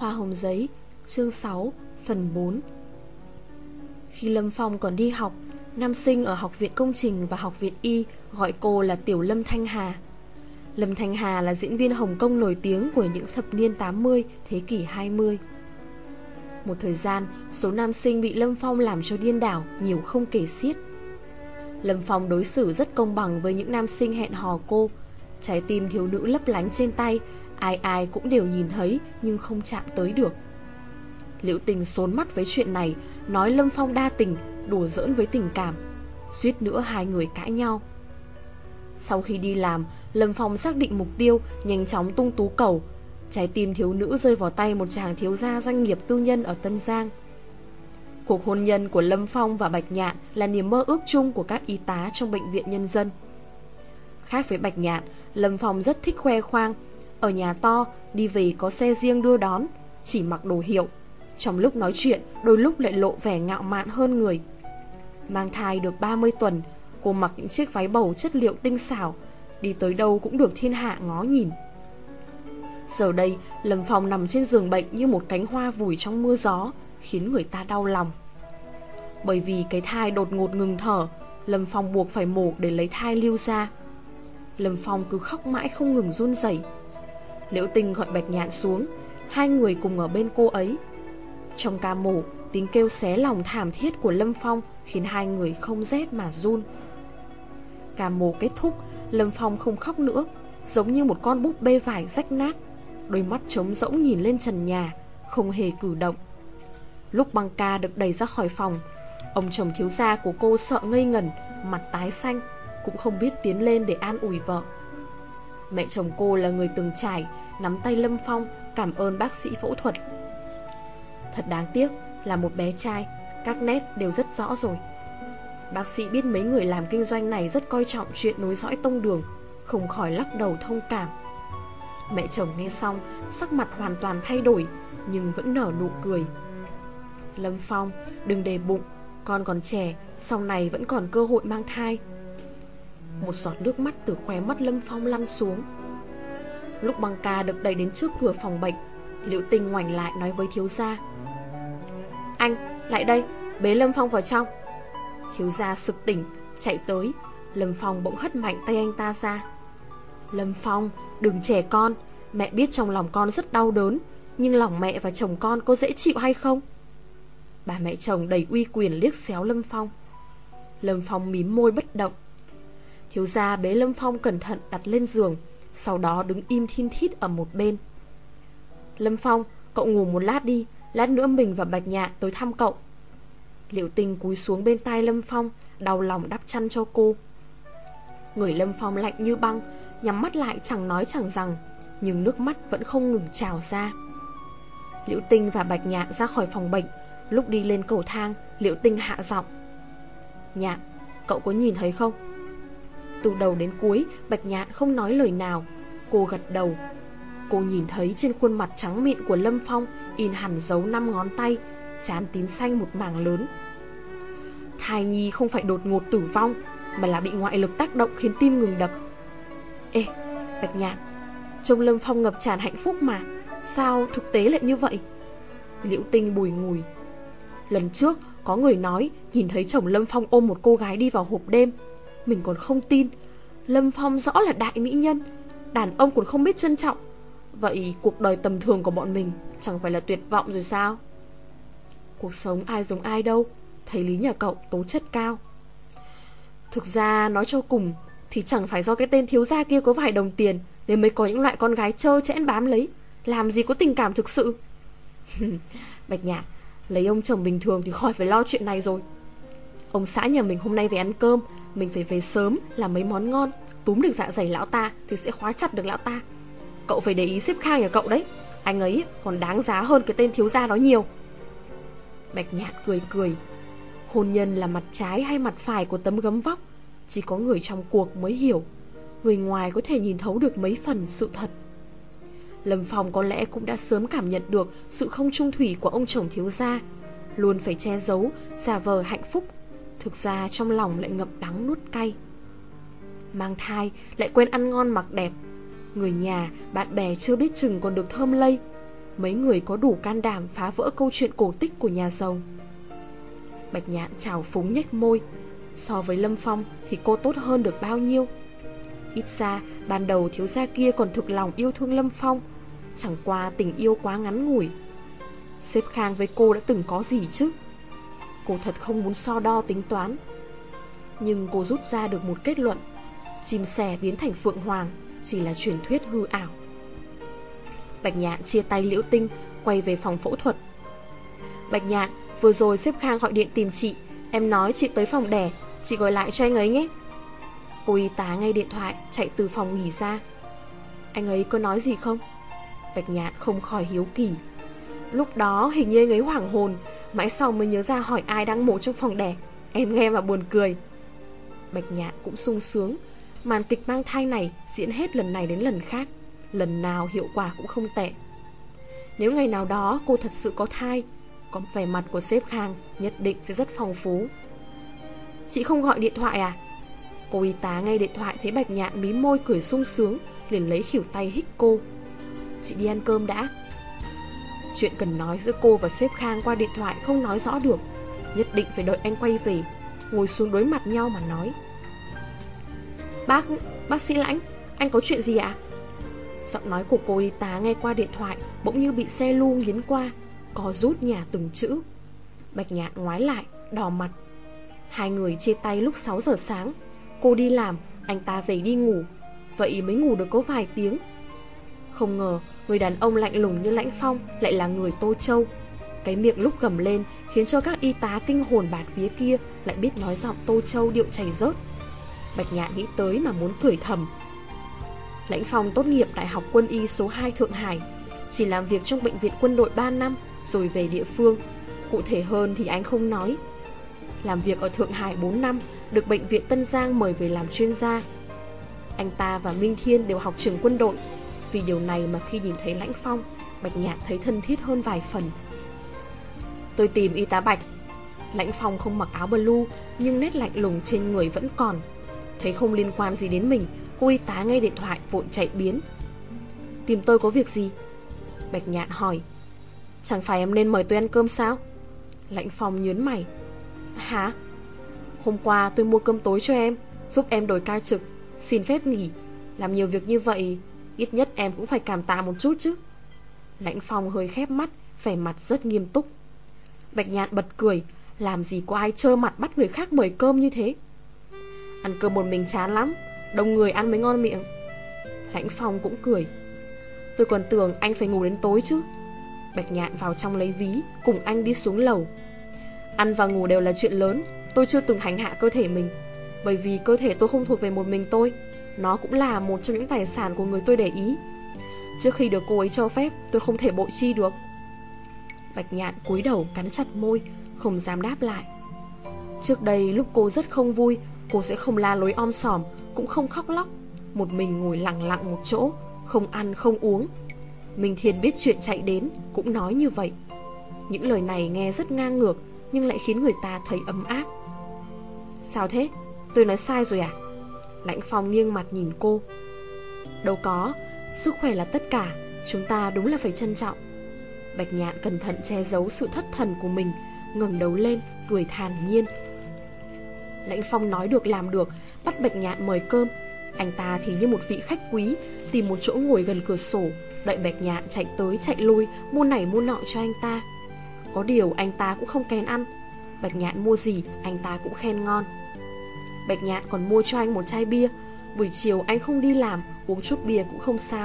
Hoa hồng giấy, chương 6, phần 4. Khi Lâm Phong còn đi học, nam sinh ở Học viện Công trình và Học viện Y gọi cô là Tiểu Lâm Thanh Hà. Lâm Thanh Hà là diễn viên Hồng Kông nổi tiếng của những thập niên 80, thế kỷ 20. Một thời gian, số nam sinh bị Lâm Phong làm cho điên đảo nhiều không kể xiết. Lâm Phong đối xử rất công bằng với những nam sinh hẹn hò cô. Trái tim thiếu nữ lấp lánh trên tay, ai ai cũng đều nhìn thấy nhưng không chạm tới được. Liễu Tình xốn mắt với chuyện này, nói Lâm Phong đa tình, đùa giỡn với tình cảm. Suýt nữa hai người cãi nhau. Sau khi đi làm, Lâm Phong xác định mục tiêu, nhanh chóng tung tú cầu. Trái tim thiếu nữ rơi vào tay một chàng thiếu gia doanh nghiệp tư nhân ở Tân Giang. Cuộc hôn nhân của Lâm Phong và Bạch Nhạn là niềm mơ ước chung của các y tá trong bệnh viện nhân dân. Khác với Bạch Nhạn, Lâm Phong rất thích khoe khoang. Ở nhà to, đi về có xe riêng đưa đón, chỉ mặc đồ hiệu. Trong lúc nói chuyện, đôi lúc lại lộ vẻ ngạo mạn hơn người. Mang thai được 30 tuần, cô mặc những chiếc váy bầu chất liệu tinh xảo, đi tới đâu cũng được thiên hạ ngó nhìn. Giờ đây, Lâm Phong nằm trên giường bệnh như một cánh hoa vùi trong mưa gió, khiến người ta đau lòng. Bởi vì cái thai đột ngột ngừng thở, Lâm Phong buộc phải mổ để lấy thai lưu ra. Lâm Phong cứ khóc mãi không ngừng run rẩy. Liễu Tình gọi Bạch Nhạn xuống, hai người cùng ở bên cô ấy. Trong ca mổ, tiếng kêu xé lòng thảm thiết của Lâm Phong khiến hai người không rét mà run. Ca mổ kết thúc, Lâm Phong không khóc nữa, giống như một con búp bê vải rách nát, đôi mắt trống rỗng nhìn lên trần nhà, không hề cử động. Lúc băng ca được đẩy ra khỏi phòng, ông chồng thiếu gia của cô sợ ngây ngẩn, mặt tái xanh, cũng không biết tiến lên để an ủi vợ. Mẹ chồng cô là người từng trải, nắm tay Lâm Phong cảm ơn bác sĩ phẫu thuật. Thật đáng tiếc là một bé trai, các nét đều rất rõ rồi. Bác sĩ biết mấy người làm kinh doanh này rất coi trọng chuyện nối dõi tông đường, không khỏi lắc đầu thông cảm. Mẹ chồng nghe xong, sắc mặt hoàn toàn thay đổi, nhưng vẫn nở nụ cười. Lâm Phong, đừng để bụng, con còn trẻ, sau này vẫn còn cơ hội mang thai. Một giọt nước mắt từ khóe mắt Lâm Phong lăn xuống. Lúc băng ca được đẩy đến trước cửa phòng bệnh, Liễu Tình ngoảnh lại nói với thiếu gia: "Anh, lại đây, bế Lâm Phong vào trong." Thiếu gia sực tỉnh, chạy tới. Lâm Phong bỗng hất mạnh tay anh ta ra. "Lâm Phong, đừng trẻ con, mẹ biết trong lòng con rất đau đớn, nhưng lòng mẹ và chồng con có dễ chịu hay không?" Bà mẹ chồng đầy uy quyền liếc xéo Lâm Phong. Lâm Phong mím môi bất động. Thiếu gia bế Lâm Phong cẩn thận đặt lên giường, sau đó đứng im thin thít ở một bên. "Lâm Phong, cậu ngủ một lát đi, lát nữa mình và Bạch Nhạn tới thăm cậu." Liễu Tình cúi xuống bên tai Lâm Phong, đau lòng đắp chăn cho cô. Người Lâm Phong lạnh như băng, nhắm mắt lại chẳng nói chẳng rằng, nhưng nước mắt vẫn không ngừng trào ra. Liễu Tình và Bạch Nhạn ra khỏi phòng bệnh. Lúc đi lên cầu thang, Liễu Tình hạ giọng: "Nhạn, cậu có nhìn thấy không?" Từ đầu đến cuối, Bạch Nhạn không nói lời nào. Cô gật đầu. Cô nhìn thấy trên khuôn mặt trắng mịn của Lâm Phong in hẳn dấu 5 ngón tay, trán tím xanh một mảng lớn. Thai nhi không phải đột ngột tử vong, mà là bị ngoại lực tác động khiến tim ngừng đập. Ê, Bạch Nhạn, trông Lâm Phong ngập tràn hạnh phúc mà, sao thực tế lại như vậy? Liễu Tình bùi ngùi. Lần trước có người nói nhìn thấy chồng Lâm Phong ôm một cô gái đi vào hộp đêm. Mình còn không tin. Lâm Phong rõ là đại mỹ nhân, đàn ông còn không biết trân trọng. Vậy cuộc đời tầm thường của bọn mình chẳng phải là tuyệt vọng rồi sao? Cuộc sống ai giống ai đâu. Thầy Lý nhà cậu tố chất cao. Thực ra nói cho cùng thì chẳng phải do cái tên thiếu gia kia có vài đồng tiền nên mới có những loại con gái trơ trẽn bám lấy. Làm gì có tình cảm thực sự. Bạch Nhạn, lấy ông chồng bình thường thì khỏi phải lo chuyện này rồi. Ông xã nhà mình hôm nay về ăn cơm, mình phải về sớm làm mấy món ngon, túm được dạ dày lão ta thì sẽ khóa chặt được lão ta. Cậu phải để ý xếp Khang nhà cậu đấy, anh ấy còn đáng giá hơn cái tên thiếu gia đó nhiều. Bạch Nhạn cười cười. Hôn nhân là mặt trái hay mặt phải của tấm gấm vóc, chỉ có người trong cuộc mới hiểu. Người ngoài có thể nhìn thấu được mấy phần sự thật. Lâm Phong có lẽ cũng đã sớm cảm nhận được sự không trung thủy của ông chồng thiếu gia, luôn phải che giấu, giả vờ hạnh phúc, thực ra trong lòng lại ngậm đắng nuốt cay. Mang thai lại quên ăn ngon mặc đẹp, người nhà, bạn bè chưa biết chừng còn được thơm lây. mấy người có đủ can đảm phá vỡ câu chuyện cổ tích của nhà giàu. Bạch Nhạn trào phúng nhếch môi. So với Lâm Phong thì cô tốt hơn được bao nhiêu? Ít ra ban đầu thiếu gia kia còn thực lòng yêu thương Lâm Phong, chẳng qua tình yêu quá ngắn ngủi. Sếp Khang với cô đã từng có gì chứ? Cô thật không muốn so đo tính toán. Nhưng cô rút ra được một kết luận: chim sẻ biến thành phượng hoàng chỉ là truyền thuyết hư ảo. Bạch Nhạn chia tay Liễu Tinh, quay về phòng phẫu thuật. Bạch Nhạn, vừa rồi sếp Khang gọi điện tìm chị. Em nói chị tới phòng đẻ, chị gọi lại cho anh ấy nhé. Cô y tá nghe điện thoại chạy từ phòng nghỉ ra. Anh ấy có nói gì không? Bạch Nhạn không khỏi hiếu kỳ. Lúc đó hình như anh ấy hoảng hồn, mãi sau mới nhớ ra hỏi ai đang mổ trong phòng đẻ. Em nghe mà buồn cười. Bạch Nhạn cũng sung sướng. Màn kịch mang thai này diễn hết lần này đến lần khác, lần nào hiệu quả cũng không tệ. Nếu ngày nào đó cô thật sự có thai, có vẻ mặt của sếp Khang nhất định sẽ rất phong phú. Chị không gọi điện thoại à? Cô y tá nghe điện thoại thấy Bạch Nhạn mí môi cười sung sướng, liền lấy khuỷu tay hích cô. Chị đi ăn cơm đã. Chuyện cần nói giữa cô và sếp Khang qua điện thoại không nói rõ được, nhất định phải đợi anh quay về, ngồi xuống đối mặt nhau mà nói. Bác sĩ Lãnh, anh có chuyện gì ạ? Giọng nói của cô y tá nghe qua điện thoại bỗng như bị xe lu nghiến qua, có rút nhả từng chữ. Bạch Nhạn ngoái lại, đỏ mặt. Hai người chia tay lúc 6 giờ sáng. Cô đi làm, anh ta về đi ngủ. Vậy mới ngủ được có vài tiếng. Không ngờ người đàn ông lạnh lùng như Lãnh Phong lại là người Tô Châu. Cái miệng lúc gầm lên khiến cho các y tá kinh hồn bạt vía kia lại biết nói giọng Tô Châu điệu chảy rớt. Bạch Nhạn nghĩ tới mà muốn cười thầm. Lãnh Phong tốt nghiệp Đại học Quân y số 2 Thượng Hải, chỉ làm việc trong bệnh viện quân đội 3 năm rồi về địa phương. Cụ thể hơn thì anh không nói. Làm việc ở Thượng Hải 4 năm, được bệnh viện Tân Giang mời về làm chuyên gia. Anh ta và Minh Thiên đều học trường quân đội. Vì điều này mà khi nhìn thấy Lãnh Phong, Bạch Nhạn thấy thân thiết hơn vài phần. Tôi tìm y tá Bạch. Lãnh Phong không mặc áo blue, nhưng nét lạnh lùng trên người vẫn còn. Thấy không liên quan gì đến mình, cô y tá nghe điện thoại vội chạy biến. Tìm tôi có việc gì? Bạch Nhạn hỏi. Chẳng phải em nên mời tôi ăn cơm sao? Lãnh Phong nhớn mày. Hả? Hôm qua tôi mua cơm tối cho em, giúp em đổi ca trực, xin phép nghỉ. Làm nhiều việc như vậy, ít nhất em cũng phải cảm tạ một chút chứ. Lãnh Phong hơi khép mắt, vẻ mặt rất nghiêm túc. Bạch Nhạn bật cười. Làm gì có ai trơ mặt bắt người khác mời cơm như thế. Ăn cơm một mình chán lắm, đông người ăn mới ngon miệng. Lãnh Phong cũng cười. Tôi còn tưởng anh phải ngủ đến tối chứ. Bạch Nhạn vào trong lấy ví, cùng anh đi xuống lầu. Ăn và ngủ đều là chuyện lớn. Tôi chưa từng hành hạ cơ thể mình, bởi vì cơ thể tôi không thuộc về một mình tôi. Nó cũng là một trong những tài sản của người tôi để ý. Trước khi được cô ấy cho phép, tôi không thể bội chi được. Bạch Nhạn cúi đầu cắn chặt môi, không dám đáp lại. Trước đây lúc cô rất không vui, cô sẽ không la lối om sòm, cũng không khóc lóc, một mình ngồi lặng lặng một chỗ, không ăn không uống. Minh Thiên biết chuyện chạy đến, cũng nói như vậy. Những lời này nghe rất ngang ngược, nhưng lại khiến người ta thấy ấm áp. Sao thế? Tôi nói sai rồi à? Lãnh Phong nghiêng mặt nhìn cô. Đâu có, sức khỏe là tất cả, chúng ta đúng là phải trân trọng. Bạch Nhạn cẩn thận che giấu sự thất thần của mình, ngẩng đầu lên, cười thản nhiên. Lãnh Phong nói được làm được, bắt Bạch Nhạn mời cơm. Anh ta thì như một vị khách quý, tìm một chỗ ngồi gần cửa sổ, đợi Bạch Nhạn chạy tới chạy lui, mua này mua nọ cho anh ta. Có điều anh ta cũng không kén ăn, Bạch Nhạn mua gì anh ta cũng khen ngon. Bạch Nhạn còn mua cho anh một chai bia. Buổi chiều anh không đi làm, uống chút bia cũng không sao.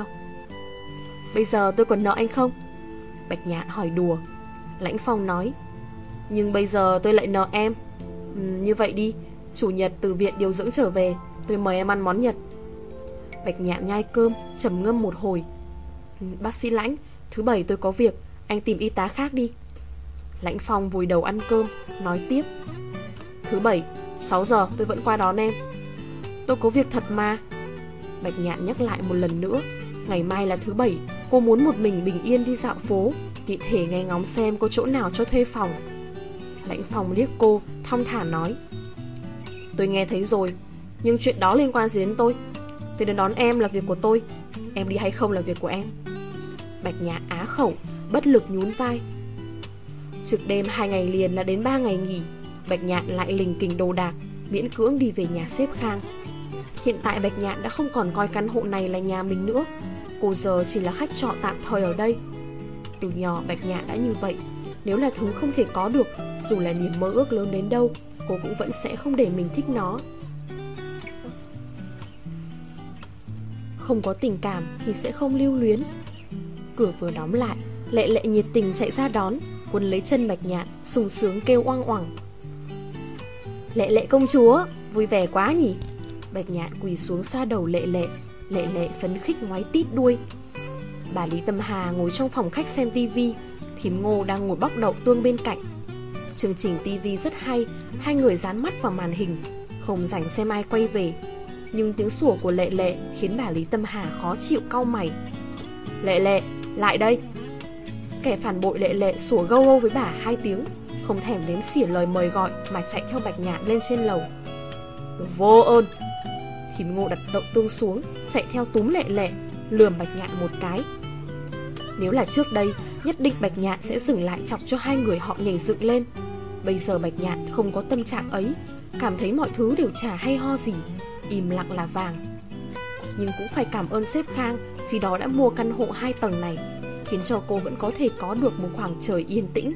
Bây giờ tôi còn nợ anh không? Bạch Nhạn hỏi đùa. Lãnh Phong nói. Nhưng bây giờ tôi lại nợ em. Như vậy đi, chủ nhật từ viện điều dưỡng trở về, tôi mời em ăn món Nhật. Bạch Nhạn nhai cơm, trầm ngâm một hồi. Bác sĩ Lãnh, thứ bảy tôi có việc, anh tìm y tá khác đi. Lãnh Phong vùi đầu ăn cơm, nói tiếp. Thứ bảy, 6 giờ tôi vẫn qua đón em. Tôi có việc thật mà. Bạch Nhạn nhắc lại một lần nữa. Ngày mai là thứ bảy, cô muốn một mình bình yên đi dạo phố, tiện thể nghe ngóng xem có chỗ nào cho thuê phòng. Lãnh Phong liếc cô, thong thả nói. Tôi nghe thấy rồi, nhưng chuyện đó liên quan gì đến tôi? Tôi đến đón em là việc của tôi, em đi hay không là việc của em. Bạch Nhạn á khẩu, bất lực nhún vai. Trực đêm 2 ngày liền là đến 3 ngày nghỉ, Bạch Nhạn lại lình kình đồ đạc, miễn cưỡng đi về nhà sếp Khang. Hiện tại Bạch Nhạn đã không còn coi căn hộ này là nhà mình nữa. Cô giờ chỉ là khách trọ tạm thời ở đây. Từ nhỏ Bạch Nhạn đã như vậy. Nếu là thứ không thể có được, dù là niềm mơ ước lớn đến đâu, cô cũng vẫn sẽ không để mình thích nó. Không có tình cảm thì sẽ không lưu luyến. Cửa vừa đóng lại, Lệ Lệ nhiệt tình chạy ra đón, quấn lấy chân Bạch Nhạn, sung sướng kêu oang oảng. Lệ Lệ công chúa, vui vẻ quá nhỉ. Bạch Nhạn quỳ xuống xoa đầu Lệ Lệ. Lệ Lệ phấn khích ngoáy tít đuôi. Bà Lý Tâm Hà ngồi trong phòng khách xem tivi, thím Ngô đang ngồi bóc đậu tương bên cạnh. Chương trình tivi rất hay, hai người dán mắt vào màn hình, không rảnh xem ai quay về. Nhưng tiếng sủa của Lệ Lệ khiến bà Lý Tâm Hà khó chịu cau mày. Lệ Lệ, lại đây. Kẻ phản bội Lệ Lệ sủa gâu gâu với bà 2 tiếng, không thèm đếm xỉa lời mời gọi mà chạy theo Bạch Nhạn lên trên lầu. Vô ơn. Thím Ngô đặt đậu tương xuống, chạy theo túm Lệ Lệ, lườm Bạch Nhạn một cái. Nếu là trước đây, nhất định Bạch Nhạn sẽ dừng lại chọc cho hai người họ nhảy dựng lên. Bây giờ Bạch Nhạn không có tâm trạng ấy, cảm thấy mọi thứ đều chả hay ho gì, im lặng là vàng. Nhưng cũng phải cảm ơn sếp Khang khi đó đã mua căn hộ 2 tầng này, khiến cho cô vẫn có thể có được một khoảng trời yên tĩnh.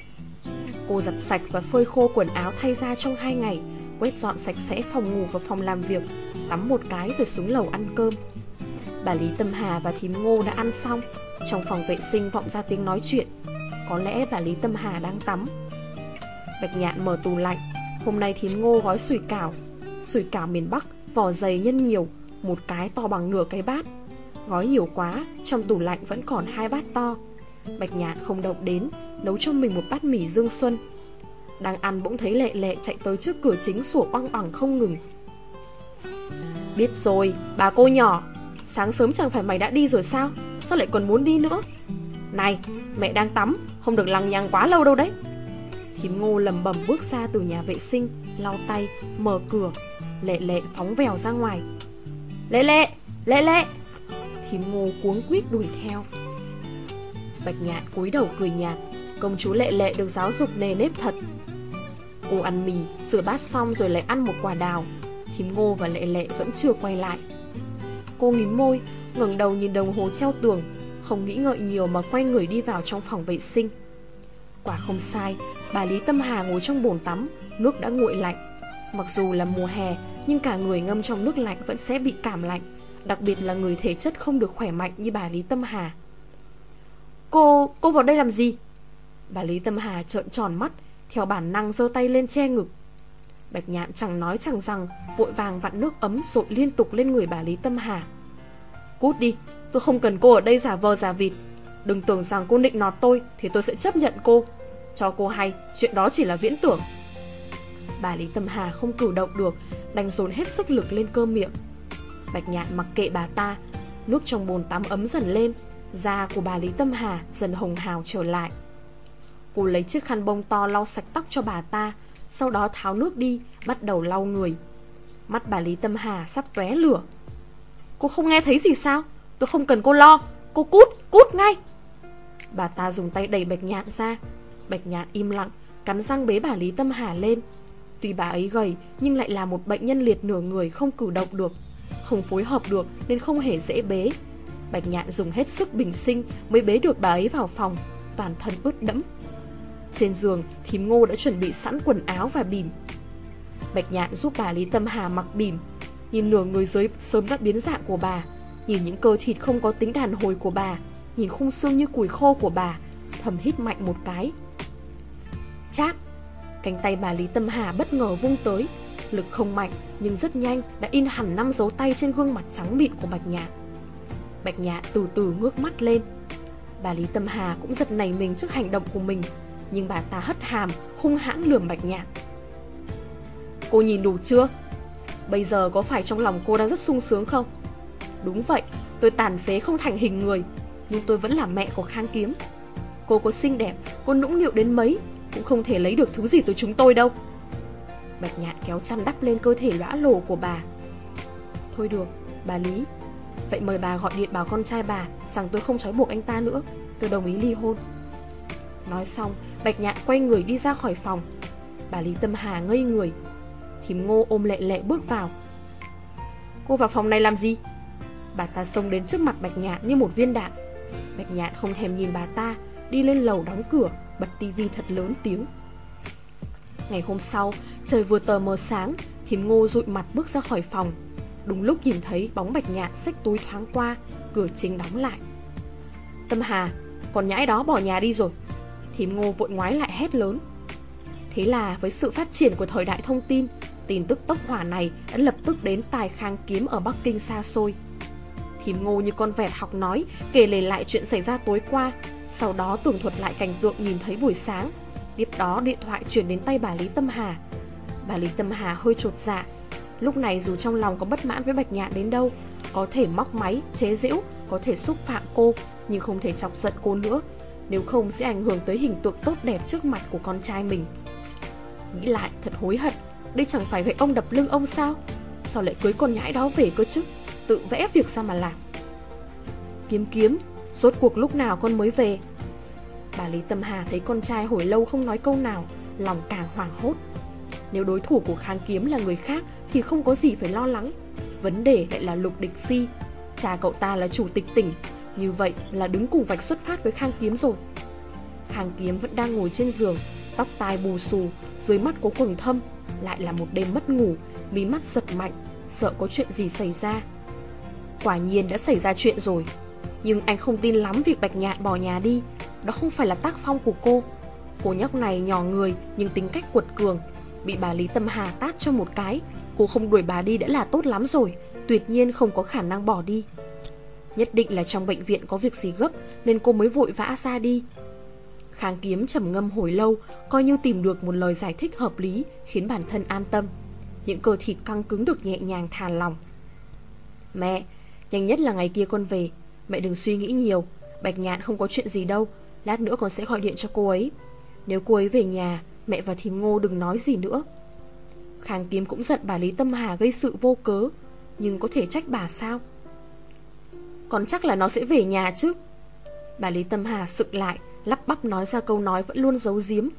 Cô giặt sạch và phơi khô quần áo thay ra trong 2 ngày, quét dọn sạch sẽ phòng ngủ và phòng làm việc, tắm một cái rồi xuống lầu ăn cơm. Bà Lý Tâm Hà và thím Ngô đã ăn xong. Trong phòng vệ sinh vọng ra tiếng nói chuyện. Có lẽ bà Lý Tâm Hà đang tắm. Bạch Nhạn mở tủ lạnh. Hôm nay thím Ngô gói sủi cảo. Sủi cảo miền Bắc, vỏ dày nhân nhiều, một cái to bằng nửa cái bát. Gói nhiều quá, trong tủ lạnh vẫn còn 2 bát to. Bạch Nhạn không động đến, nấu cho mình một bát mì Dương Xuân. Đang ăn bỗng thấy Lệ Lệ chạy tới trước cửa chính sủa oang oảng không ngừng. Biết rồi, bà cô nhỏ, sáng sớm chẳng phải mày đã đi rồi sao? Sao lại còn muốn đi nữa? Này, mẹ đang tắm, không được lằng nhằng quá lâu đâu đấy. Thím Ngô lầm bầm bước ra từ nhà vệ sinh, lau tay, mở cửa. Lệ Lệ phóng vèo ra ngoài. Lệ Lệ, Lệ Lệ. Thím Ngô cuống quýt đuổi theo. Bạch Nhạn cúi đầu cười nhạt. Công chúa Lệ Lệ được giáo dục nề nếp thật. Cô ăn mì, rửa bát xong rồi lại ăn một quả đào. Thím Ngô và Lệ Lệ vẫn chưa quay lại. Cô mím môi, ngẩng đầu nhìn đồng hồ treo tường, không nghĩ ngợi nhiều mà quay người đi vào trong phòng vệ sinh. Quả không sai, bà Lý Tâm Hà ngồi trong bồn tắm, nước đã nguội lạnh. Mặc dù là mùa hè, nhưng cả người ngâm trong nước lạnh vẫn sẽ bị cảm lạnh, đặc biệt là người thể chất không được khỏe mạnh như bà Lý Tâm Hà. Cô vào đây làm gì? Bà Lý Tâm Hà trợn tròn mắt, theo bản năng giơ tay lên che ngực. Bạch Nhạn chẳng nói chẳng rằng, vội vàng vặn nước ấm dội liên tục lên người bà Lý Tâm Hà. Cút đi, tôi không cần cô ở đây giả vờ giả vịt. Đừng tưởng rằng cô nịnh nọt tôi thì tôi sẽ chấp nhận cô. Cho cô hay, chuyện đó chỉ là viễn tưởng. Bà Lý Tâm Hà không cử động được, đành dồn hết sức lực lên cơm miệng. Bạch Nhạn mặc kệ bà ta. Nước trong bồn tắm ấm dần lên, da của bà Lý Tâm Hà dần hồng hào trở lại. Cô lấy chiếc khăn bông to lau sạch tóc cho bà ta, sau đó tháo nước đi, bắt đầu lau người. Mắt bà Lý Tâm Hà sắp tóe lửa. Cô không nghe thấy gì sao? Tôi không cần cô lo. Cô cút ngay. Bà ta dùng tay đẩy Bạch Nhạn ra. Bạch Nhạn im lặng, cắn răng bế bà Lý Tâm Hà lên. Tuy bà ấy gầy nhưng lại là một bệnh nhân liệt nửa người, không cử động được, không phối hợp được nên không hề dễ bế. Bạch Nhạn dùng hết sức bình sinh mới bế được bà ấy vào phòng, toàn thân ướt đẫm. Trên giường, thím Ngô đã chuẩn bị sẵn quần áo và bỉm. Bạch Nhạn giúp bà Lý Tâm Hà mặc bỉm, nhìn nửa người dưới sớm đã biến dạng của bà, nhìn những cơ thịt không có tính đàn hồi của bà, nhìn khung xương như củi khô của bà, thầm hít mạnh một cái. Chát! Cánh tay bà Lý Tâm Hà bất ngờ vung tới, lực không mạnh nhưng rất nhanh đã in hẳn 5 dấu tay trên gương mặt trắng mịn của Bạch Nhạn. Bạch Nhạn từ từ ngước mắt lên. Bà Lý Tâm Hà cũng giật nảy mình trước hành động của mình, nhưng bà ta hất hàm, hung hãn lườm Bạch Nhạn. Cô nhìn đủ chưa? Bây giờ có phải trong lòng cô đang rất sung sướng không? Đúng vậy, tôi tàn phế không thành hình người, nhưng tôi vẫn là mẹ của Khang Kiếm. Cô có xinh đẹp, cô nũng nịu đến mấy cũng không thể lấy được thứ gì từ chúng tôi đâu. Bạch Nhạn kéo chăn đắp lên cơ thể lõa lồ của bà. Thôi được, bà Lý, Vậy mời bà gọi điện báo con trai bà rằng tôi không trói buộc anh ta nữa, tôi đồng ý ly hôn. Nói xong, Bạch Nhạn quay người đi ra khỏi phòng. Bà Lý Tâm Hà ngây người. Thím Ngô ôm Lệ Lệ bước vào. Cô vào phòng này làm gì? Bà ta xông đến trước mặt Bạch Nhạn như một viên đạn. Bạch Nhạn không thèm nhìn bà ta, đi lên lầu đóng cửa, bật tivi thật lớn tiếng. Ngày hôm sau, trời vừa tờ mờ sáng, thím Ngô dụi mặt bước ra khỏi phòng. Đúng lúc nhìn thấy bóng Bạch Nhạn xách túi thoáng qua, cửa chính đóng lại. Tâm Hà, con nhãi đó bỏ nhà đi rồi. Thím Ngô vội ngoái lại hét lớn. Thế là với sự phát triển của thời đại thông tin, tin tức tốc hỏa này đã lập tức đến tai Khang Kiếm ở Bắc Kinh xa xôi. Thím Ngô như con vẹt học nói, kể lể lại chuyện xảy ra tối qua, sau đó tường thuật lại cảnh tượng nhìn thấy buổi sáng. Tiếp đó điện thoại chuyển đến tay bà Lý Tâm Hà. Bà Lý Tâm Hà hơi chột dạ. Lúc này dù trong lòng có bất mãn với Bạch Nhạn đến đâu, có thể móc máy, chế giễu, có thể xúc phạm cô, nhưng không thể chọc giận cô nữa, nếu không sẽ ảnh hưởng tới hình tượng tốt đẹp trước mặt của con trai mình. Nghĩ lại thật hối hận, đây chẳng phải gậy ông đập lưng ông sao? Sao lại cưới con nhãi đó về cơ chứ? Tự vẽ việc ra mà làm. Kiếm, rốt cuộc lúc nào con mới về? Bà Lý Tâm Hà thấy con trai hồi lâu không nói câu nào, lòng càng hoảng hốt. Nếu đối thủ của Khang Kiếm là người khác thì không có gì phải lo lắng. Vấn đề lại là Lục Địch Phi. Cha cậu ta là chủ tịch tỉnh, như vậy là đứng cùng vạch xuất phát với Khang Kiếm rồi. Khang Kiếm vẫn đang ngồi trên giường, tóc tai bù xù, dưới mắt có quầng thâm. Lại là một đêm mất ngủ, mí mắt giật mạnh, sợ có chuyện gì xảy ra. Quả nhiên đã xảy ra chuyện rồi. Nhưng anh không tin lắm việc Bạch Nhạn bỏ nhà đi. Đó không phải là tác phong của cô. Cô nhóc này nhỏ người nhưng tính cách quật cường. Bị bà Lý Tâm Hà tát cho một cái, cô không đuổi bà đi đã là tốt lắm rồi. Tuyệt nhiên không có khả năng bỏ đi. Nhất định là trong bệnh viện có việc gì gấp nên cô mới vội vã ra đi. Khang Kiếm trầm ngâm hồi lâu, coi như tìm được một lời giải thích hợp lý, khiến bản thân an tâm. Những cơ thịt căng cứng được nhẹ nhàng thả lỏng. Mẹ, nhanh nhất là ngày kia con về. Mẹ đừng suy nghĩ nhiều, Bạch Nhạn không có chuyện gì đâu. Lát nữa con sẽ gọi điện cho cô ấy. Nếu cô ấy về nhà, mẹ và thím Ngô đừng nói gì nữa. Khang Kiếm cũng giận bà Lý Tâm Hà gây sự vô cớ, nhưng có thể trách bà sao? Còn chắc là nó sẽ về nhà chứ. Bà Lý Tâm Hà sực lại, lắp bắp nói ra câu nói vẫn luôn giấu giếm.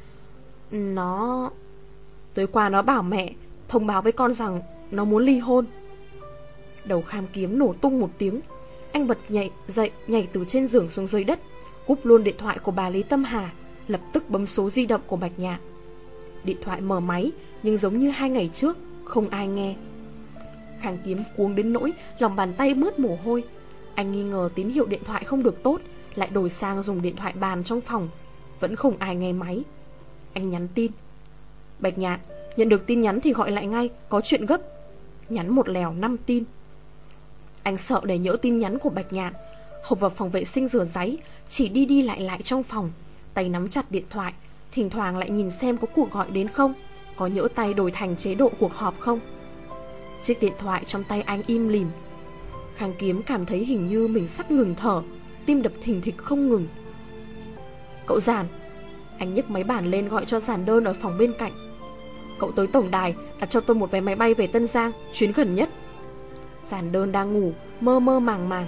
Tối qua nó bảo mẹ thông báo với con rằng nó muốn ly hôn. Đầu Khang Kiếm nổ tung một tiếng. Anh bật nhảy từ trên giường xuống dưới đất, cúp luôn điện thoại của bà Lý Tâm Hà, lập tức bấm số di động của Bạch Nhạn. Điện thoại mở máy, nhưng giống như 2 ngày trước, không ai nghe. Khang Kiếm cuống đến nỗi lòng bàn tay mướt mồ hôi. Anh nghi ngờ tín hiệu điện thoại không được tốt, lại đổi sang dùng điện thoại bàn trong phòng. Vẫn không ai nghe máy. Anh nhắn tin. Bạch Nhạn, nhận được tin nhắn thì gọi lại ngay, có chuyện gấp. Nhắn một lèo 5 tin. Anh sợ để nhỡ tin nhắn của Bạch Nhạn, hộp vào phòng vệ sinh rửa ráy, chỉ đi lại trong phòng, tay nắm chặt điện thoại, thỉnh thoảng lại nhìn xem có cuộc gọi đến không, có nhỡ tay đổi thành chế độ cuộc họp không. Chiếc điện thoại trong tay anh im lìm. Khang Kiếm cảm thấy hình như mình sắp ngừng thở, tim đập thình thịch không ngừng. Cậu Giản. Anh nhấc máy bàn lên gọi cho Giản Đơn ở phòng bên cạnh. Cậu tới tổng đài đặt cho tôi một vé máy bay về Tân Giang, chuyến gần nhất. Giản Đơn đang ngủ, mơ màng.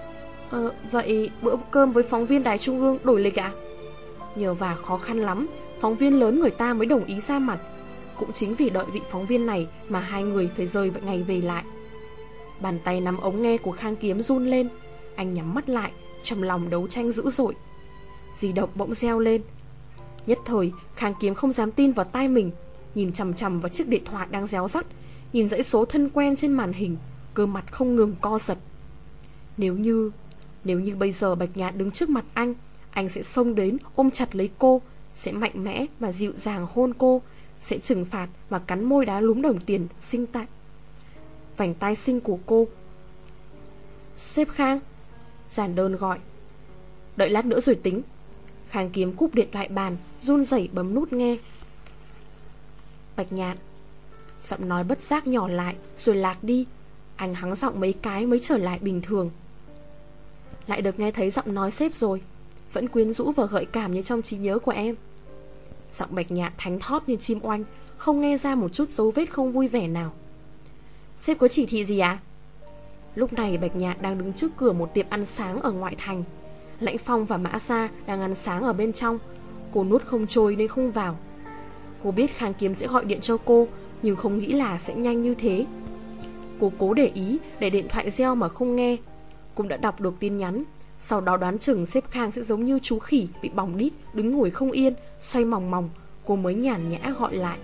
Vậy bữa cơm với phóng viên Đài Trung ương đổi lịch ạ? Nhờ vả khó khăn lắm, phóng viên lớn người ta mới đồng ý ra mặt. Cũng chính vì đợi vị phóng viên này mà hai người phải rời ngày về lại. Bàn tay nắm ống nghe của Khang Kiếm run lên. Anh nhắm mắt lại, trong lòng đấu tranh dữ dội. Di động bỗng reo lên. Nhất thời Khang Kiếm không dám tin vào tai mình, nhìn chằm chằm vào chiếc điện thoại đang réo rắt, nhìn dãy số thân quen trên màn hình, cơ mặt không ngừng co giật. Nếu như bây giờ Bạch Nhạn đứng trước mặt anh sẽ xông đến ôm chặt lấy cô, sẽ mạnh mẽ và dịu dàng hôn cô, sẽ trừng phạt và cắn môi đá lúm đồng tiền xinh tại vành tai xinh của cô. Sếp Khang. Giản Đơn gọi. Đợi lát nữa rồi tính. Khang Kiếm cúp điện thoại bàn, run rẩy bấm nút nghe. Bạch Nhạn. Giọng nói bất giác nhỏ lại rồi lạc đi. Anh hắng giọng mấy cái mới trở lại bình thường. Lại được nghe thấy giọng nói sếp rồi, vẫn quyến rũ và gợi cảm như trong trí nhớ của em. Giọng Bạch Nhạn thánh thót như chim oanh, không nghe ra một chút dấu vết không vui vẻ nào. Sếp có chỉ thị gì à? Lúc này Bạch Nhạn đang đứng trước cửa một tiệm ăn sáng ở ngoại thành. Lãnh Phong và Mã Sa đang ăn sáng ở bên trong. Cô nuốt không trôi nên không vào. Cô biết Khang Kiếm sẽ gọi điện cho cô, nhưng không nghĩ là sẽ nhanh như thế. Cô cố để ý để điện thoại reo mà không nghe. Cũng đã đọc được tin nhắn. Sau đó đoán chừng sếp Khang sẽ giống như chú khỉ bị bỏng đít, đứng ngồi không yên, xoay mòng mòng. Cô mới nhàn nhã gọi lại.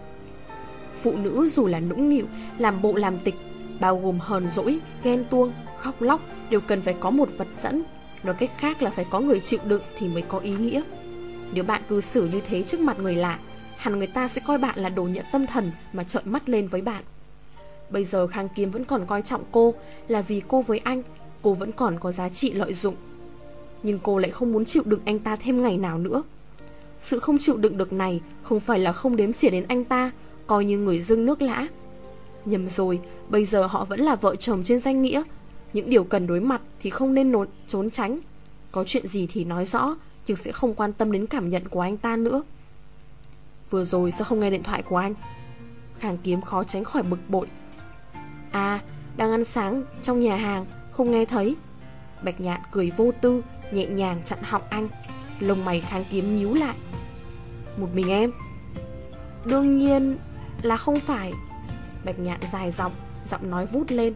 Phụ nữ dù là nũng nịu, làm bộ làm tịch, bao gồm hờn dỗi, ghen tuông, khóc lóc, đều cần phải có một vật dẫn. Nói cách khác là phải có người chịu đựng thì mới có ý nghĩa. Nếu bạn cư xử như thế trước mặt người lạ, hẳn người ta sẽ coi bạn là đồ nhỡ tâm thần mà trợn mắt lên với bạn. Bây giờ Khang Kiếm vẫn còn coi trọng cô, là vì cô với anh, cô vẫn còn có giá trị lợi dụng. Nhưng cô lại không muốn chịu đựng anh ta thêm ngày nào nữa. Sự không chịu đựng được này không phải là không đếm xỉa đến anh ta, coi như người dưng nước lã. Nhầm rồi, bây giờ họ vẫn là vợ chồng trên danh nghĩa. Những điều cần đối mặt thì không nên trốn tránh. Có chuyện gì thì nói rõ, nhưng sẽ không quan tâm đến cảm nhận của anh ta nữa. Vừa rồi sao không nghe điện thoại của anh? Khang Kiếm khó tránh khỏi bực bội. À, đang ăn sáng trong nhà hàng, không nghe thấy. Bạch Nhạn cười vô tư, nhẹ nhàng chặn họng anh. Lông mày Khang Kiếm nhíu lại. Một mình em? Đương nhiên là không phải. Bạch Nhạn dài giọng, giọng nói vút lên.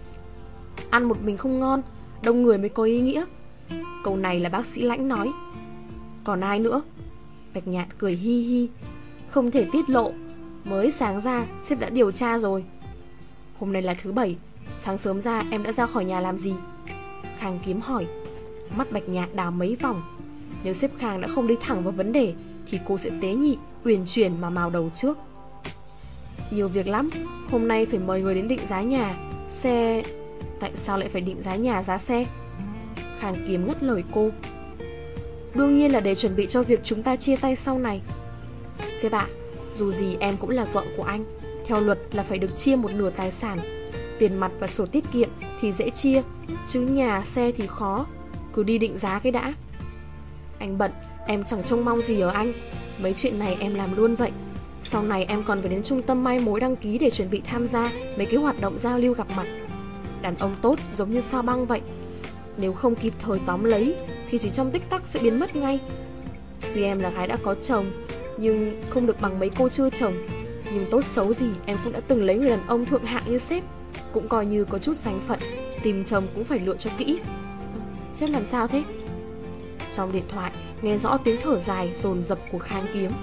Ăn một mình không ngon, đông người mới có ý nghĩa. Câu này là bác sĩ Lãnh nói. Còn ai nữa? Bạch Nhạn cười hi hi. Không thể tiết lộ, mới sáng ra sếp đã điều tra rồi. Hôm nay là thứ Bảy, sáng sớm ra em đã ra khỏi nhà làm gì? Khang Kiếm hỏi. Mắt Bạch Nhạn đảo mấy vòng. Nếu sếp Khang đã không đi thẳng vào vấn đề thì cô sẽ tế nhị, uyển chuyển mà mào đầu trước. Nhiều việc lắm, hôm nay phải mời người đến định giá nhà, xe. Tại sao lại phải định giá nhà giá xe? Khang Kiếm ngắt lời cô. Đương nhiên là để chuẩn bị cho việc chúng ta chia tay sau này. Sếp ạ, dù gì em cũng là vợ của anh. Theo luật là phải được chia một nửa tài sản. Tiền mặt và sổ tiết kiệm thì dễ chia, chứ nhà xe thì khó. Cứ đi định giá cái đã. Anh bận, em chẳng trông mong gì ở anh. Mấy chuyện này em làm luôn vậy. Sau này em còn phải đến trung tâm mai mối đăng ký để chuẩn bị tham gia mấy cái hoạt động giao lưu gặp mặt. Đàn ông tốt giống như sao băng vậy. Nếu không kịp thời tóm lấy thì chỉ trong tích tắc sẽ biến mất ngay. Tuy em là gái đã có chồng, nhưng không được bằng mấy cô chưa chồng. Nhưng tốt xấu gì em cũng đã từng lấy người đàn ông thượng hạng như sếp. Cũng coi như có chút danh phận. Tìm chồng cũng phải lựa cho kỹ. Sếp làm sao thế? Trong điện thoại nghe rõ tiếng thở dài dồn dập của Khang Kiếm.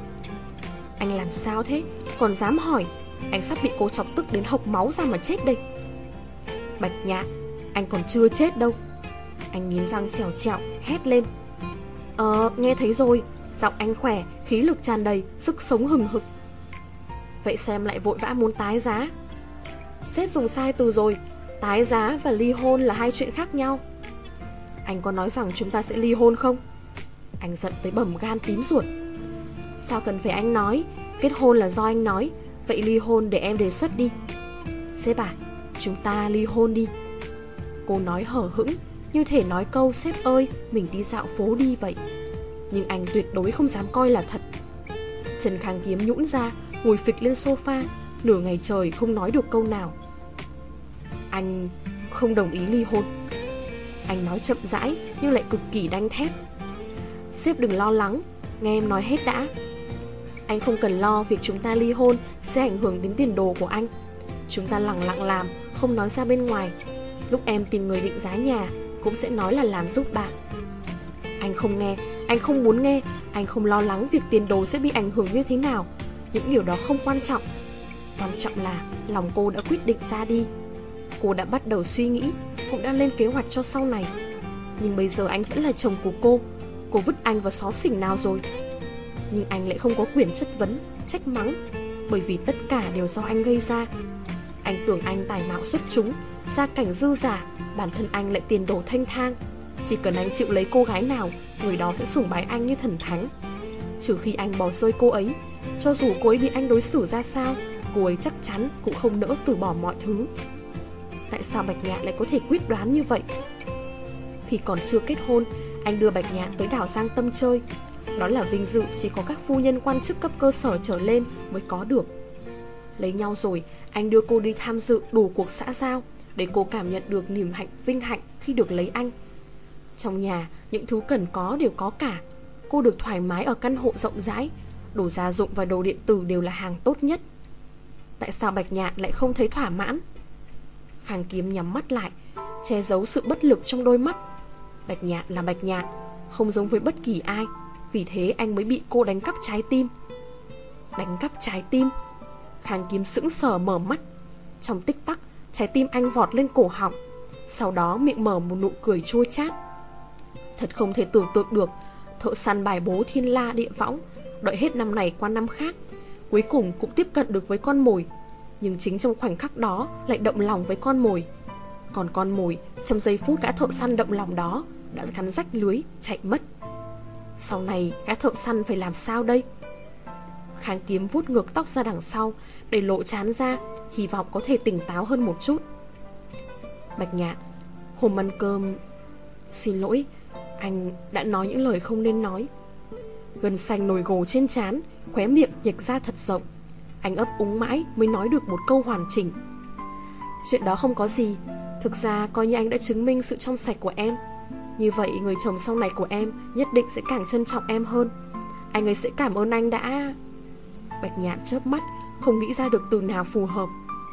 Anh làm sao thế? Còn dám hỏi? Anh sắp bị cô chọc tức đến hộc máu ra mà chết đây. Bạch Nhạn, anh còn chưa chết đâu. Anh nghiến răng trèo trẹo, hét lên. Nghe thấy rồi. Giọng anh khỏe, khí lực tràn đầy, sức sống hừng hực. Vậy xem lại vội vã muốn tái giá. Sếp dùng sai từ rồi. Tái giá và ly hôn là hai chuyện khác nhau. Anh có nói rằng chúng ta sẽ ly hôn không? Anh giận tới bầm gan tím ruột. Sao cần phải anh nói? Kết hôn là do anh nói. Vậy ly hôn để em đề xuất đi. Sếp à, chúng ta ly hôn đi. Cô nói hở hững, như thể nói câu sếp ơi, mình đi dạo phố đi vậy. Nhưng anh tuyệt đối không dám coi là thật. Trần Khang Kiếm nhũn ra, ngồi phịch lên sofa, nửa ngày trời không nói được câu nào. Anh không đồng ý ly hôn. Anh nói chậm rãi nhưng lại cực kỳ đanh thép. Sếp đừng lo lắng, nghe em nói hết đã. Anh không cần lo việc chúng ta ly hôn sẽ ảnh hưởng đến tiền đồ của anh. Chúng ta lẳng lặng làm, không nói ra bên ngoài. Lúc em tìm người định giá nhà cũng sẽ nói là làm giúp bạn. Anh không nghe, anh không muốn nghe. Anh không lo lắng việc tiền đồ sẽ bị ảnh hưởng như thế nào. Những điều đó không quan trọng. Quan trọng là lòng cô đã quyết định ra đi. Cô đã bắt đầu suy nghĩ, cũng đã lên kế hoạch cho sau này. Nhưng bây giờ anh vẫn là chồng của cô. Cô vứt anh vào xó xỉnh nào rồi? Nhưng anh lại không có quyền chất vấn, trách mắng, bởi vì tất cả đều do anh gây ra. Anh tưởng anh tài mạo xuất chúng, gia cảnh dư giả, bản thân anh lại tiền đồ thanh thang. Chỉ cần anh chịu lấy cô gái nào, người đó sẽ sủng bái anh như thần thánh. Trừ khi anh bỏ rơi cô ấy, cho dù cô ấy bị anh đối xử ra sao, cô ấy chắc chắn cũng không nỡ từ bỏ mọi thứ. Tại sao Bạch Nhạn lại có thể quyết đoán như vậy? Khi còn chưa kết hôn, anh đưa Bạch Nhạn tới đảo Giang Tâm chơi. Đó là vinh dự chỉ có các phu nhân quan chức cấp cơ sở trở lên mới có được. Lấy nhau rồi, anh đưa cô đi tham dự đủ cuộc xã giao, để cô cảm nhận được niềm vinh hạnh khi được lấy anh. Trong nhà, những thứ cần có đều có cả. Cô được thoải mái ở căn hộ rộng rãi, đồ gia dụng và đồ điện tử đều là hàng tốt nhất. Tại sao Bạch Nhạn lại không thấy thỏa mãn? Khang Kiếm nhắm mắt lại, che giấu sự bất lực trong đôi mắt. Bạch Nhạn là Bạch Nhạn, không giống với bất kỳ ai, vì thế anh mới bị cô đánh cắp trái tim. Đánh cắp trái tim? Khang Kiếm sững sờ mở mắt. Trong tích tắc, trái tim anh vọt lên cổ họng, sau đó miệng mở một nụ cười chua chát. Thật không thể tưởng tượng được, thợ săn bài bố thiên la địa võng, đợi hết năm này qua năm khác, cuối cùng cũng tiếp cận được với con mồi. Nhưng chính trong khoảnh khắc đó lại động lòng với con mồi. Còn con mồi, trong giây phút gã thợ săn động lòng đó, đã cắn rách lưới, chạy mất. Sau này gã thợ săn phải làm sao đây? Khang Kiếm vuốt ngược tóc ra đằng sau, để lộ trán ra, hy vọng có thể tỉnh táo hơn một chút. Bạch Nhạn, hôm ăn cơm... Xin lỗi, anh đã nói những lời không nên nói. Gân xanh nổi gồ trên trán, khóe miệng nhếch ra thật rộng. Anh ấp úng mãi mới nói được một câu hoàn chỉnh. Chuyện đó không có gì. Thực ra coi như anh đã chứng minh sự trong sạch của em. Như vậy người chồng sau này của em nhất định sẽ càng trân trọng em hơn. Anh ấy sẽ cảm ơn anh đã... Bạch Nhạn chớp mắt, không nghĩ ra được từ nào phù hợp.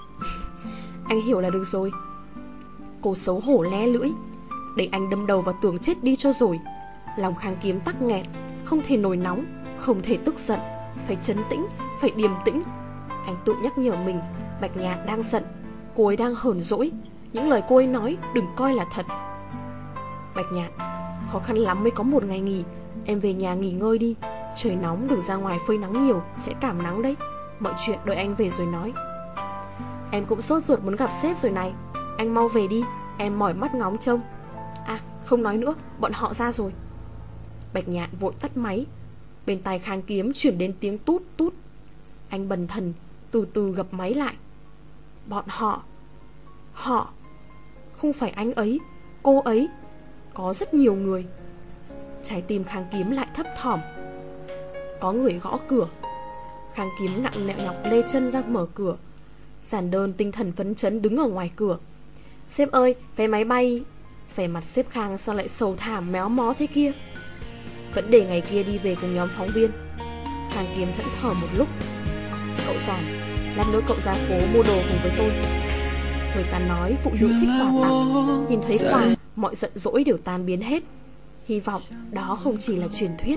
Anh hiểu là được rồi. Cô xấu hổ lé lưỡi. Để anh đâm đầu vào tường chết đi cho rồi. Lòng Khang Kiếm tắc nghẹn, không thể nổi nóng, không thể tức giận, phải trấn tĩnh, phải điềm tĩnh. Anh tự nhắc nhở mình, Bạch Nhạn đang giận, cô ấy đang hờn dỗi. Những lời cô ấy nói đừng coi là thật. Bạch Nhạn, khó khăn lắm mới có một ngày nghỉ. Em về nhà nghỉ ngơi đi. Trời nóng đừng ra ngoài phơi nắng nhiều, sẽ cảm nắng đấy. Mọi chuyện đợi anh về rồi nói. Em cũng sốt ruột muốn gặp sếp rồi này. Anh mau về đi, em mỏi mắt ngóng trông. À không nói nữa, bọn họ ra rồi. Bạch Nhạn vội tắt máy. Bên tai Khang Kiếm chuyển đến tiếng tút tút. Anh bần thần, từ từ gập máy lại. Bọn họ... Họ... Không phải anh ấy, cô ấy. Có rất nhiều người. Trái tim Khang Kiếm lại thấp thỏm. Có người gõ cửa. Khang Kiếm nặng nề nhọc lê chân ra mở cửa. Giản Đơn tinh thần phấn chấn đứng ở ngoài cửa. Sếp ơi, vé máy bay... Vẻ mặt sếp Khang sao lại sầu thảm méo mó thế kia? Vẫn để ngày kia đi về cùng nhóm phóng viên. Khang Kiếm thẫn thờ một lúc. Cậu Giản, lát nữa cậu ra phố mua đồ cùng với tôi. Người ta nói phụ nữ thích quà tặng, nhìn thấy quà mọi giận dỗi đều tan biến hết. Hy vọng đó không chỉ là truyền thuyết.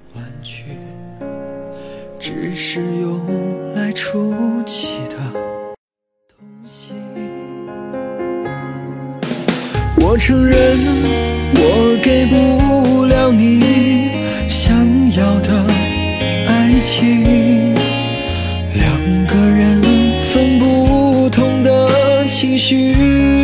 只是用来出奇的东西。我承认，我给不了你想要的爱情。两个人分不同的情绪，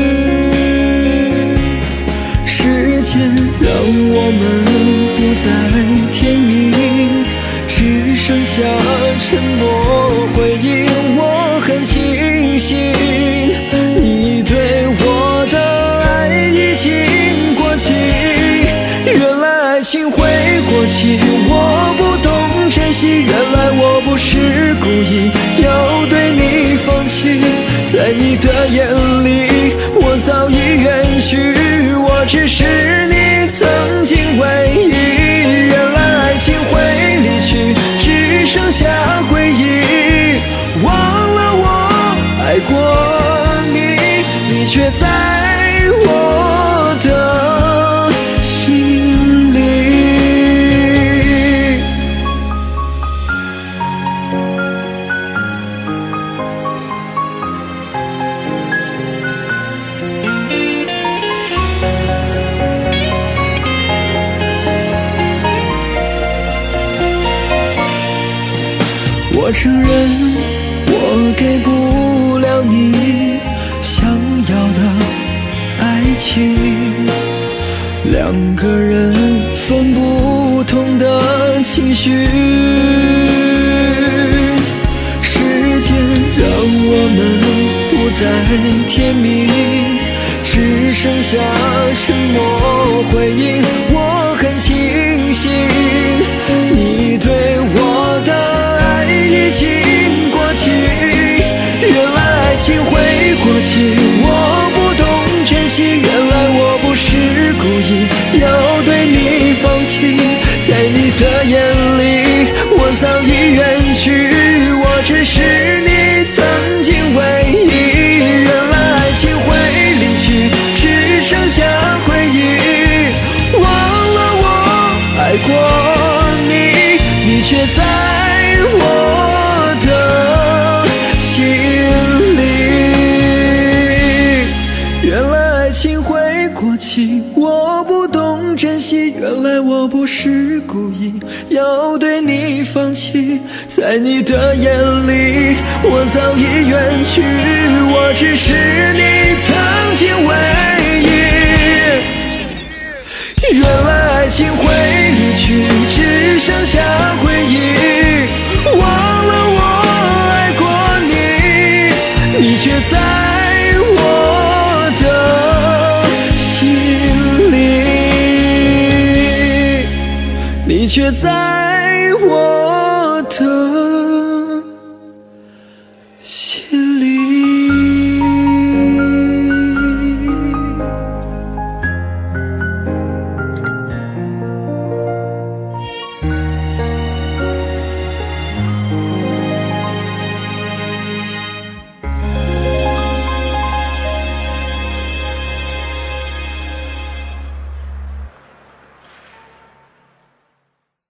时间让我们不再甜蜜。 只剩下沉默回应，我很庆幸你对我的爱已经过期。原来爱情会过期，我不懂珍惜。原来我不是故意要对你放弃，在你的眼里，我早已远去，我只是你曾经唯一。原来爱情会离去。 只剩下回忆，忘了我爱过你，你却在我的心里。我承认，我给不了你想要的爱情。两个人分不同的情绪，时间让我们不再甜蜜，只剩下沉默回应。我很庆幸你对我的。 已经过期，原来爱情会过期，我不眼里，我早已远去，我只是你曾经唯一。原来爱情会离去，只剩下回忆。忘了我爱过你，你却在我的心里。原来爱情会过期，我不懂珍惜。原来我不是故意要对你放弃，在你的眼里，我早已远去，我只是你曾经唯一。原来爱情会离去，只剩下回忆。忘了我爱过你，你却在我的心里，你却在我的心里。